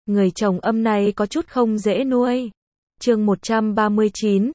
Người chồng âm này có chút không dễ nuôi. Chương 139,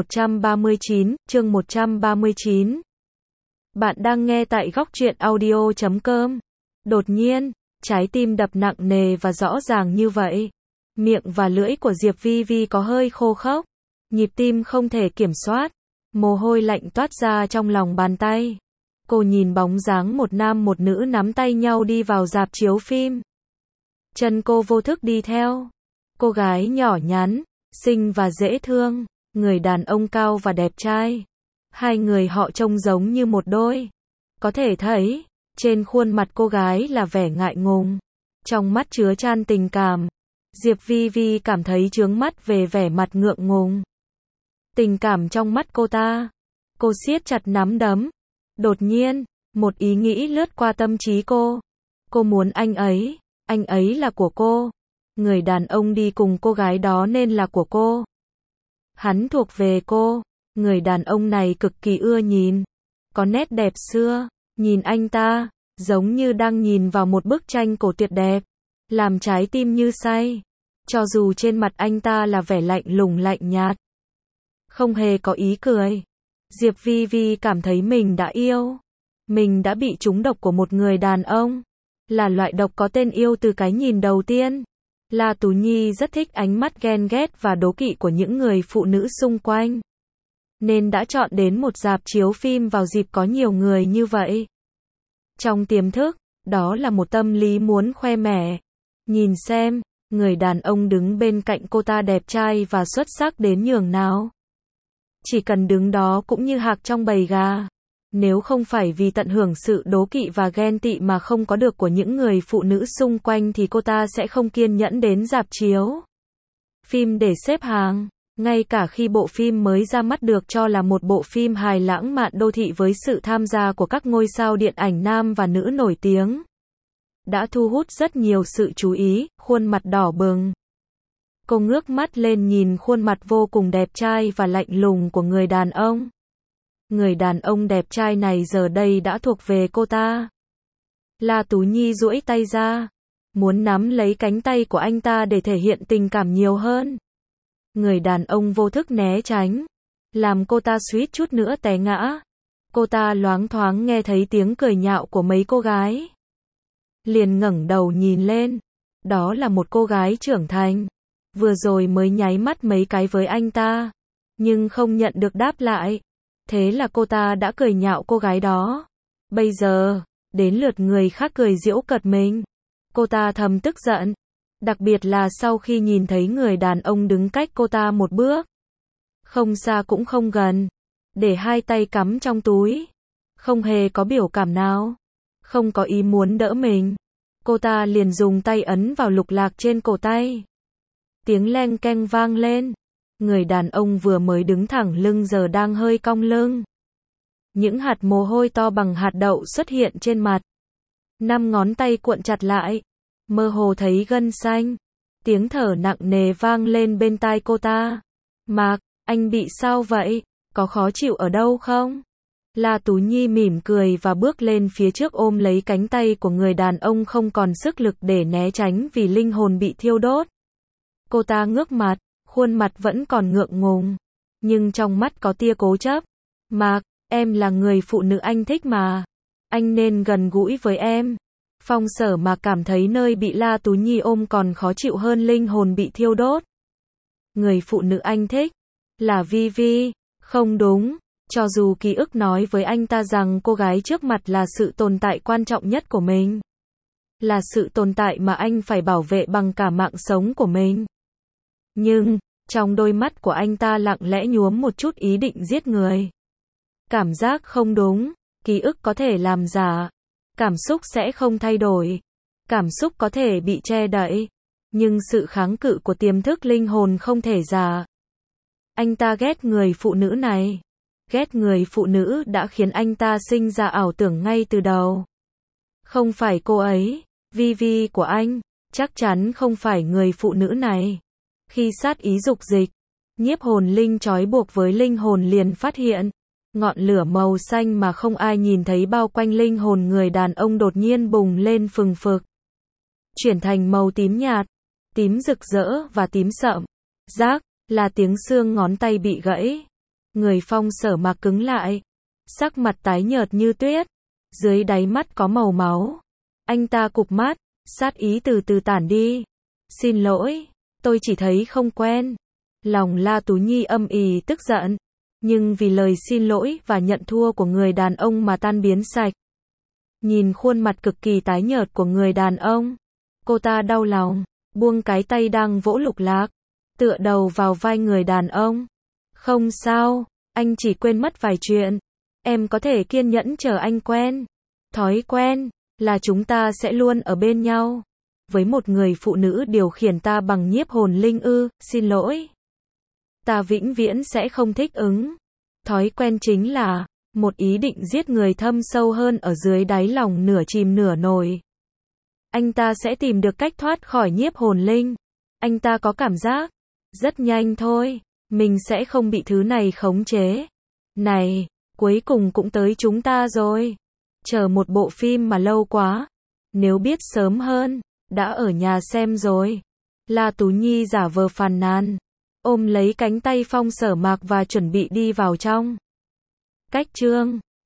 C139, chương 139. Bạn đang nghe tại góc truyện audio.com. Đột nhiên, trái tim đập nặng nề và rõ ràng như vậy. Miệng và lưỡi của Diệp Vi Vi có hơi khô khốc. Nhịp tim không thể kiểm soát. Mồ hôi lạnh toát ra trong lòng bàn tay. Cô nhìn bóng dáng một nam một nữ nắm tay nhau đi vào rạp chiếu phim. Chân cô vô thức đi theo. Cô gái nhỏ nhắn, xinh và dễ thương, người đàn ông cao và đẹp trai. Hai người họ trông giống như một đôi. Có thể thấy, trên khuôn mặt cô gái là vẻ ngại ngùng, trong mắt chứa chan tình cảm. Diệp Vi Vi cảm thấy chướng mắt về vẻ mặt ngượng ngùng. Tình cảm trong mắt cô ta. Cô siết chặt nắm đấm. Đột nhiên, một ý nghĩ lướt qua tâm trí cô. Cô muốn anh ấy là của cô. Người đàn ông đi cùng cô gái đó nên là của cô. Hắn thuộc về cô. Người đàn ông này cực kỳ ưa nhìn. Có nét đẹp xưa. Nhìn anh ta, giống như đang nhìn vào một bức tranh cổ tuyệt đẹp. Làm trái tim như say. Cho dù trên mặt anh ta là vẻ lạnh lùng lạnh nhạt. Không hề có ý cười. Diệp Vi Vi cảm thấy mình đã yêu. Mình đã bị trúng độc của một người đàn ông. Là loại độc có tên yêu từ cái nhìn đầu tiên. La Tú Nhi rất thích ánh mắt ghen ghét và đố kỵ của những người phụ nữ xung quanh. Nên đã chọn đến một rạp chiếu phim vào dịp có nhiều người như vậy. Trong tiềm thức, đó là một tâm lý muốn khoe mẽ. Nhìn xem, người đàn ông đứng bên cạnh cô ta đẹp trai và xuất sắc đến nhường nào. Chỉ cần đứng đó cũng như hạc trong bầy gà. Nếu không phải vì tận hưởng sự đố kỵ và ghen tị mà không có được của những người phụ nữ xung quanh thì cô ta sẽ không kiên nhẫn đến rạp chiếu phim để xếp hàng. Ngay cả khi bộ phim mới ra mắt được cho là một bộ phim hài lãng mạn đô thị với sự tham gia của các ngôi sao điện ảnh nam và nữ nổi tiếng, đã thu hút rất nhiều sự chú ý, khuôn mặt đỏ bừng. Cô ngước mắt lên nhìn khuôn mặt vô cùng đẹp trai và lạnh lùng của người đàn ông. Người đàn ông đẹp trai này giờ đây đã thuộc về cô ta. La Tú Nhi duỗi tay ra, muốn nắm lấy cánh tay của anh ta để thể hiện tình cảm nhiều hơn. Người đàn ông vô thức né tránh, làm cô ta suýt chút nữa té ngã. Cô ta loáng thoáng nghe thấy tiếng cười nhạo của mấy cô gái. Liền ngẩng đầu nhìn lên. Đó là một cô gái trưởng thành. Vừa rồi mới nháy mắt mấy cái với anh ta, nhưng không nhận được đáp lại. Thế là cô ta đã cười nhạo cô gái đó. Bây giờ, đến lượt người khác cười giễu cợt mình. Cô ta thầm tức giận. Đặc biệt là sau khi nhìn thấy người đàn ông đứng cách cô ta một bước. Không xa cũng không gần. Để hai tay cắm trong túi. Không hề có biểu cảm nào. Không có ý muốn đỡ mình. Cô ta liền dùng tay ấn vào lục lạc trên cổ tay. Tiếng leng keng vang lên. Người đàn ông vừa mới đứng thẳng lưng giờ đang hơi cong lưng. Những hạt mồ hôi to bằng hạt đậu xuất hiện trên mặt. 5 ngón tay cuộn chặt lại. Mơ hồ thấy gân xanh. Tiếng thở nặng nề vang lên bên tai cô ta. Mạc, anh bị sao vậy? Có khó chịu ở đâu không? La Tú Nhi mỉm cười và bước lên phía trước ôm lấy cánh tay của người đàn ông không còn sức lực để né tránh vì linh hồn bị thiêu đốt. Cô ta ngước mặt, khuôn mặt vẫn còn ngượng ngùng, nhưng trong mắt có tia cố chấp. Mạc, em là người phụ nữ anh thích mà. Anh nên gần gũi với em. Phong Sở Mạc cảm thấy nơi bị La Tú Nhi ôm còn khó chịu hơn linh hồn bị thiêu đốt. Người phụ nữ anh thích là Vi Vi. Không đúng, cho dù ký ức nói với anh ta rằng cô gái trước mặt là sự tồn tại quan trọng nhất của mình. Là sự tồn tại mà anh phải bảo vệ bằng cả mạng sống của mình. Nhưng, trong đôi mắt của anh ta lặng lẽ nhuốm một chút ý định giết người. Cảm giác không đúng, ký ức có thể làm giả. Cảm xúc sẽ không thay đổi. Cảm xúc có thể bị che đậy. Nhưng sự kháng cự của tiềm thức linh hồn không thể giả. Anh ta ghét người phụ nữ này. Ghét người phụ nữ đã khiến anh ta sinh ra ảo tưởng ngay từ đầu. Không phải cô ấy, Vi Vi của anh, chắc chắn không phải người phụ nữ này. Khi sát ý dục dịch, nhiếp hồn linh trói buộc với linh hồn liền phát hiện. Ngọn lửa màu xanh mà không ai nhìn thấy bao quanh linh hồn người đàn ông đột nhiên bùng lên phừng phực. Chuyển thành màu tím nhạt. tím rực rỡ và tím sậm. Rác, là tiếng xương ngón tay bị gãy. Người Phong Sở Mạc cứng lại. Sắc mặt tái nhợt như tuyết. Dưới đáy mắt có màu máu. Anh ta cụp mắt, sát ý từ từ tản đi. Xin lỗi, tôi chỉ thấy không quen. Lòng La Tú Nhi âm ỉ tức giận. Nhưng vì lời xin lỗi và nhận thua của người đàn ông mà tan biến sạch. Nhìn khuôn mặt cực kỳ tái nhợt của người đàn ông. Cô ta đau lòng, buông cái tay đang vỗ Lục Lạc. Tựa đầu vào vai người đàn ông. Không sao, anh chỉ quên mất vài chuyện. Em có thể kiên nhẫn chờ anh quen. Thói quen, là chúng ta sẽ luôn ở bên nhau. Với một người phụ nữ điều khiển ta bằng nhiếp hồn linh ư, xin lỗi. Ta vĩnh viễn sẽ không thích ứng. Thói quen chính là một ý định giết người thâm sâu hơn ở dưới đáy lòng nửa chìm nửa nổi. Anh ta sẽ tìm được cách thoát khỏi nhiếp hồn linh. Anh ta có cảm giác, rất nhanh thôi, mình sẽ không bị thứ này khống chế. Này, cuối cùng cũng tới chúng ta rồi. Chờ một bộ phim mà lâu quá. Nếu biết sớm hơn, đã ở nhà xem rồi. La Tú Nhi giả vờ phàn nàn, ôm lấy cánh tay Phong Sở Mạc và chuẩn bị đi vào trong. Cách chương